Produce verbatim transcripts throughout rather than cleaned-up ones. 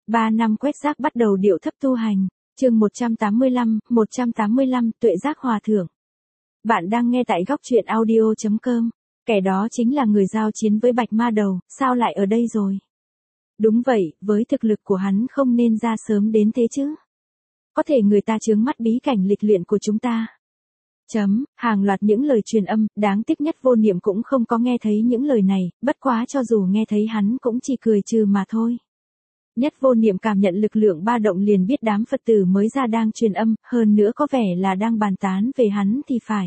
Ba năm quét rác bắt đầu điệu thấp tu hành. Chương một trăm tám mươi lăm, một trăm tám mươi lăm, Tuệ Giác Hòa Thượng. Bạn đang nghe tại góc truyện audio chấm com. Kẻ đó chính là người giao chiến với Bạch Ma Đầu, sao lại ở đây rồi? Đúng vậy, với thực lực của hắn không nên ra sớm đến thế chứ. Có thể người ta chướng mắt bí cảnh lịch luyện của chúng ta. Chấm, hàng loạt những lời truyền âm, đáng tiếc Nhất Vô Niệm cũng không có nghe thấy những lời này, bất quá cho dù nghe thấy hắn cũng chỉ cười trừ mà thôi. Nhất Vô Niệm cảm nhận lực lượng ba động liền biết đám Phật tử mới ra đang truyền âm, hơn nữa có vẻ là đang bàn tán về hắn thì phải.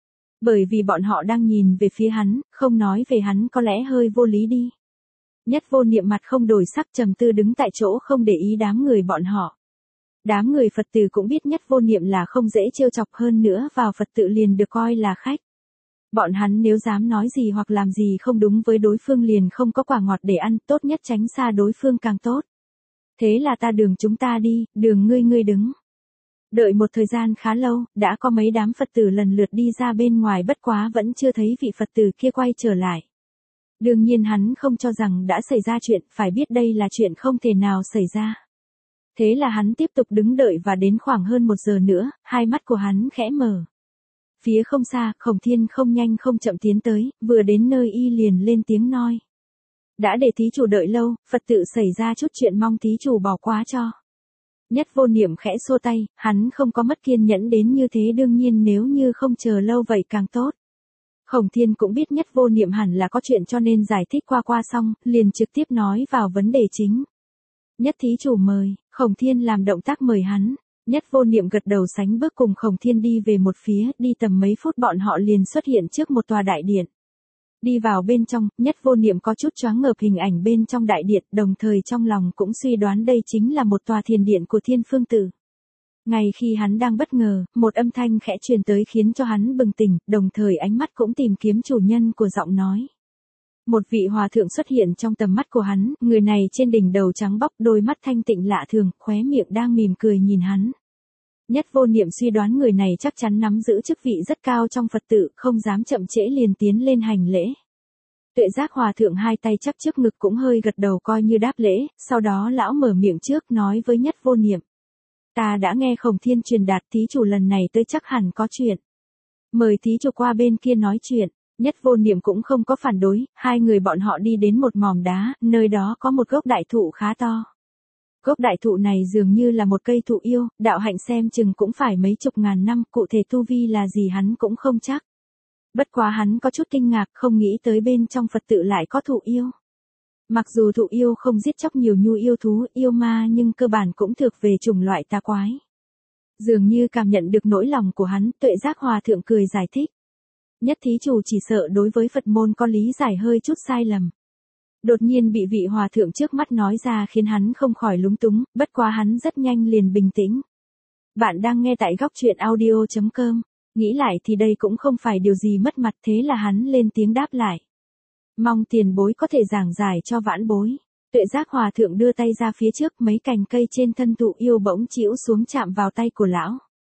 Bởi vì bọn họ đang nhìn về phía hắn, không nói về hắn có lẽ hơi vô lý đi. Nhất Vô Niệm mặt không đổi sắc trầm tư đứng tại chỗ không để ý đám người bọn họ. Đám người Phật tử cũng biết Nhất Vô Niệm là không dễ trêu chọc, hơn nữa vào Phật tự liền được coi là khách. Bọn hắn nếu dám nói gì hoặc làm gì không đúng với đối phương liền không có quả ngọt để ăn, tốt nhất tránh xa đối phương càng tốt. Thế là ta đường chúng ta đi, đường ngươi ngươi đứng. Đợi một thời gian khá lâu, đã có mấy đám Phật tử lần lượt đi ra bên ngoài, bất quá vẫn chưa thấy vị Phật tử kia quay trở lại. Đương nhiên hắn không cho rằng đã xảy ra chuyện, phải biết đây là chuyện không thể nào xảy ra. Thế là hắn tiếp tục đứng đợi và đến khoảng hơn một giờ nữa, hai mắt của hắn khẽ mở. Phía không xa, Khổng Thiên không nhanh không chậm tiến tới, vừa đến nơi y liền lên tiếng nói. Đã để thí chủ đợi lâu, Phật tự xảy ra chút chuyện mong thí chủ bỏ qua cho. Nhất Vô Niệm khẽ xua tay, hắn không có mất kiên nhẫn đến như thế, đương nhiên nếu như không chờ lâu vậy càng tốt. Khổng Thiên cũng biết Nhất Vô Niệm hẳn là có chuyện cho nên giải thích qua qua xong, liền trực tiếp nói vào vấn đề chính. Nhất thí chủ mời, Khổng Thiên làm động tác mời hắn. Nhất Vô Niệm gật đầu sánh bước cùng Khổng Thiên đi về một phía, đi tầm mấy phút bọn họ liền xuất hiện trước một tòa đại điện. Đi vào bên trong, Nhất Vô Niệm có chút choáng ngợp hình ảnh bên trong đại điện, đồng thời trong lòng cũng suy đoán đây chính là một tòa thiền điện của Thiên Phương Tử. Ngay khi hắn đang bất ngờ, một âm thanh khẽ truyền tới khiến cho hắn bừng tỉnh, đồng thời ánh mắt cũng tìm kiếm chủ nhân của giọng nói. Một vị hòa thượng xuất hiện trong tầm mắt của hắn, người này trên đỉnh đầu trắng bóc, đôi mắt thanh tịnh lạ thường, khóe miệng đang mỉm cười nhìn hắn. Nhất Vô Niệm suy đoán người này chắc chắn nắm giữ chức vị rất cao trong Phật tự, không dám chậm trễ liền tiến lên hành lễ. Tuệ Giác Hòa Thượng hai tay chắp trước ngực cũng hơi gật đầu coi như đáp lễ, sau đó lão mở miệng trước nói với Nhất Vô Niệm. Ta đã nghe Khổng Thiên truyền đạt thí chủ lần này tới chắc hẳn có chuyện. Mời thí chủ qua bên kia nói chuyện. Nhất Vô Niệm cũng không có phản đối, hai người bọn họ đi đến một mỏm đá, nơi đó có một gốc đại thụ khá to. Gốc đại thụ này dường như là một cây thụ yêu, đạo hạnh xem chừng cũng phải mấy chục ngàn năm, cụ thể tu vi là gì hắn cũng không chắc. Bất quá hắn có chút kinh ngạc, không nghĩ tới bên trong Phật tự lại có thụ yêu. Mặc dù thụ yêu không giết chóc nhiều nhu yêu thú, yêu ma nhưng cơ bản cũng thuộc về chủng loại tà quái. Dường như cảm nhận được nỗi lòng của hắn, Tuệ Giác Hòa Thượng cười giải thích. Nhất thí chủ chỉ sợ đối với Phật môn có lý giải hơi chút sai lầm. Đột nhiên bị vị hòa thượng trước mắt nói ra khiến hắn không khỏi lúng túng, bất quá hắn rất nhanh liền bình tĩnh. Bạn đang nghe tại góc truyện audio chấm com, nghĩ lại thì đây cũng không phải điều gì mất mặt, thế là hắn lên tiếng đáp lại. Mong tiền bối có thể giảng giải cho vãn bối. Tuệ Giác Hòa Thượng đưa tay ra phía trước, mấy cành cây trên thân thụ yêu bỗng chĩu xuống chạm vào tay của lão.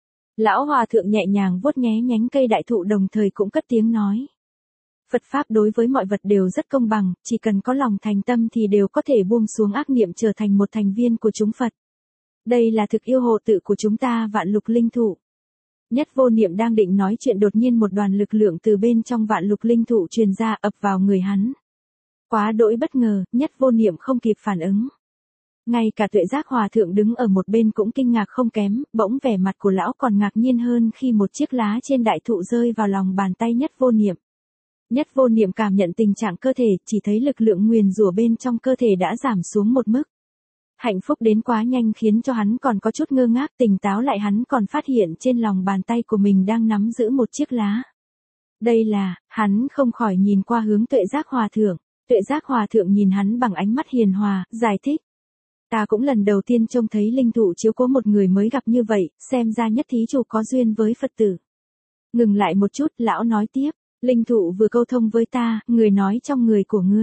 Lão Hòa Thượng nhẹ nhàng vuốt nhé nhánh cây đại thụ đồng thời cũng cất tiếng nói. Phật Pháp đối với mọi vật đều rất công bằng, chỉ cần có lòng thành tâm thì đều có thể buông xuống ác niệm trở thành một thành viên của chúng Phật. Đây là thực yêu hộ tự của chúng ta vạn lục linh thụ. Nhất Vô Niệm đang định nói chuyện đột nhiên một đoàn lực lượng từ bên trong vạn lục linh thụ truyền ra ập vào người hắn. Quá đỗi bất ngờ, Nhất Vô Niệm không kịp phản ứng. Ngay cả Tuệ Giác Hòa Thượng đứng ở một bên cũng kinh ngạc không kém, bỗng vẻ mặt của lão còn ngạc nhiên hơn khi một chiếc lá trên đại thụ rơi vào lòng bàn tay Nhất Vô Niệm. Nhất Vô Niệm cảm nhận tình trạng cơ thể, chỉ thấy lực lượng nguyền rủa bên trong cơ thể đã giảm xuống một mức. Hạnh phúc đến quá nhanh khiến cho hắn còn có chút ngơ ngác, tỉnh táo lại hắn còn phát hiện trên lòng bàn tay của mình đang nắm giữ một chiếc lá. Đây là, hắn không khỏi nhìn qua hướng Tuệ Giác Hòa Thượng. Tuệ Giác Hòa Thượng nhìn hắn bằng ánh mắt hiền hòa, giải thích. Ta cũng lần đầu tiên trông thấy linh thụ chiếu cố một người mới gặp như vậy, xem ra Nhất thí chủ có duyên với Phật tử. Ngừng lại một chút, lão nói tiếp, linh thụ vừa câu thông với ta, người nói trong người của ngươi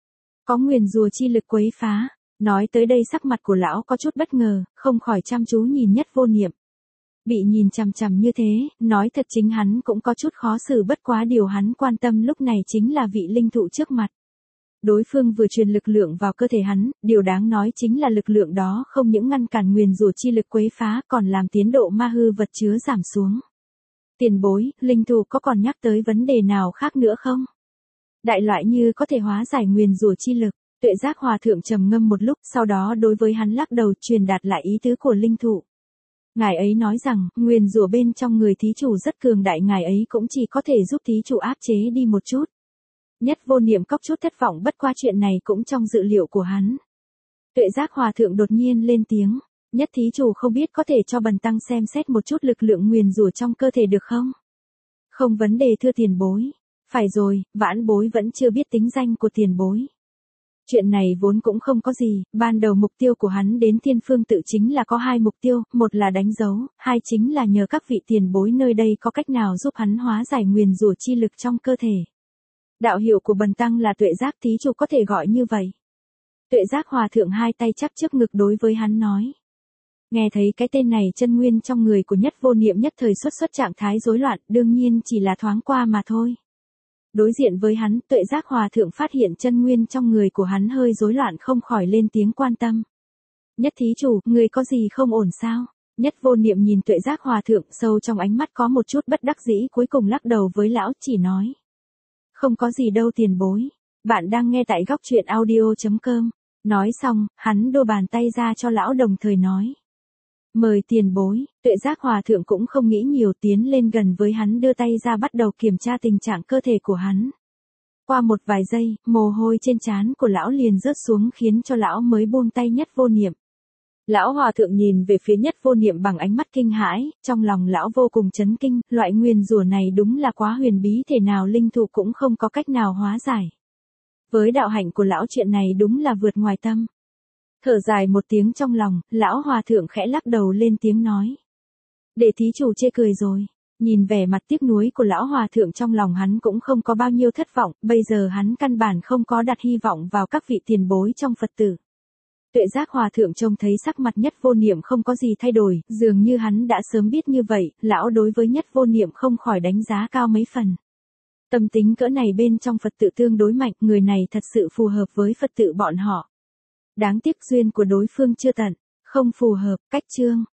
có nguyền rùa chi lực quấy phá. Nói tới đây sắc mặt của lão có chút bất ngờ, không khỏi chăm chú nhìn Nhất Vô Niệm. Bị nhìn chằm chằm như thế, nói thật chính hắn cũng có chút khó xử, bất quá điều hắn quan tâm lúc này chính là vị linh thụ trước mặt. Đối phương vừa truyền lực lượng vào cơ thể hắn, điều đáng nói chính là lực lượng đó không những ngăn cản nguyền rủa chi lực quấy phá còn làm tiến độ ma hư vật chứa giảm xuống. Tiền bối, linh thủ có còn nhắc tới vấn đề nào khác nữa không? Đại loại như có thể hóa giải nguyền rủa chi lực. Tuệ Giác Hòa thượng trầm ngâm một lúc, sau đó đối với hắn lắc đầu truyền đạt lại ý tứ của linh thụ. Ngài ấy nói rằng, nguyền rủa bên trong người thí chủ rất cường đại, ngài ấy cũng chỉ có thể giúp thí chủ áp chế đi một chút. Nhất Vô Niệm có chút thất vọng, bất qua chuyện này cũng trong dự liệu của hắn. Tuệ Giác Hòa thượng đột nhiên lên tiếng, Nhất thí chủ không biết có thể cho bần tăng xem xét một chút lực lượng nguyền rủa trong cơ thể được không? Không vấn đề thưa tiền bối. Phải rồi, vãn bối vẫn chưa biết tính danh của tiền bối. Chuyện này vốn cũng không có gì, ban đầu mục tiêu của hắn đến Thiên Phương Tự chính là có hai mục tiêu, một là đánh dấu, hai chính là nhờ các vị tiền bối nơi đây có cách nào giúp hắn hóa giải nguyền rủa chi lực trong cơ thể. Đạo hiệu của bần tăng là Tuệ Giác, thí chủ có thể gọi như vậy. Tuệ Giác Hòa thượng hai tay chắp trước ngực đối với hắn nói. Nghe thấy cái tên này, chân nguyên trong người của Nhất Vô Niệm nhất thời xuất xuất trạng thái rối loạn, đương nhiên chỉ là thoáng qua mà thôi. Đối diện với hắn, Tuệ Giác Hòa thượng phát hiện chân nguyên trong người của hắn hơi rối loạn, không khỏi lên tiếng quan tâm. Nhất thí chủ, người có gì không ổn sao? Nhất Vô Niệm nhìn Tuệ Giác Hòa thượng, sâu trong ánh mắt có một chút bất đắc dĩ, cuối cùng lắc đầu với lão, chỉ nói. Không có gì đâu tiền bối. Bạn đang nghe tại góc truyện audio chấm com. Nói xong, hắn đô bàn tay ra cho lão đồng thời nói. Mời tiền bối. Tuệ Giác Hòa thượng cũng không nghĩ nhiều, tiến lên gần với hắn, đưa tay ra bắt đầu kiểm tra tình trạng cơ thể của hắn. Qua một vài giây, mồ hôi trên trán của lão liền rớt xuống khiến cho lão mới buông tay Nhất Vô Niệm. Lão Hòa thượng nhìn về phía Nhất Vô Niệm bằng ánh mắt kinh hãi, trong lòng lão vô cùng chấn kinh, loại nguyền rủa này đúng là quá huyền bí, thể nào linh thụ cũng không có cách nào hóa giải. Với đạo hạnh của lão chuyện này đúng là vượt ngoài tâm. Thở dài một tiếng trong lòng, lão Hòa thượng khẽ lắc đầu lên tiếng nói. Để thí chủ chê cười rồi. Nhìn vẻ mặt tiếc nuối của lão Hòa thượng, trong lòng hắn cũng không có bao nhiêu thất vọng, bây giờ hắn căn bản không có đặt hy vọng vào các vị tiền bối trong Phật tử. Tuệ Giác Hòa thượng trông thấy sắc mặt Nhất Vô Niệm không có gì thay đổi, dường như hắn đã sớm biết như vậy, lão đối với Nhất Vô Niệm không khỏi đánh giá cao mấy phần. Tâm tính cỡ này bên trong Phật tử tương đối mạnh, người này thật sự phù hợp với Phật tử bọn họ. Đáng tiếc duyên của đối phương chưa tận, không phù hợp, cách chương.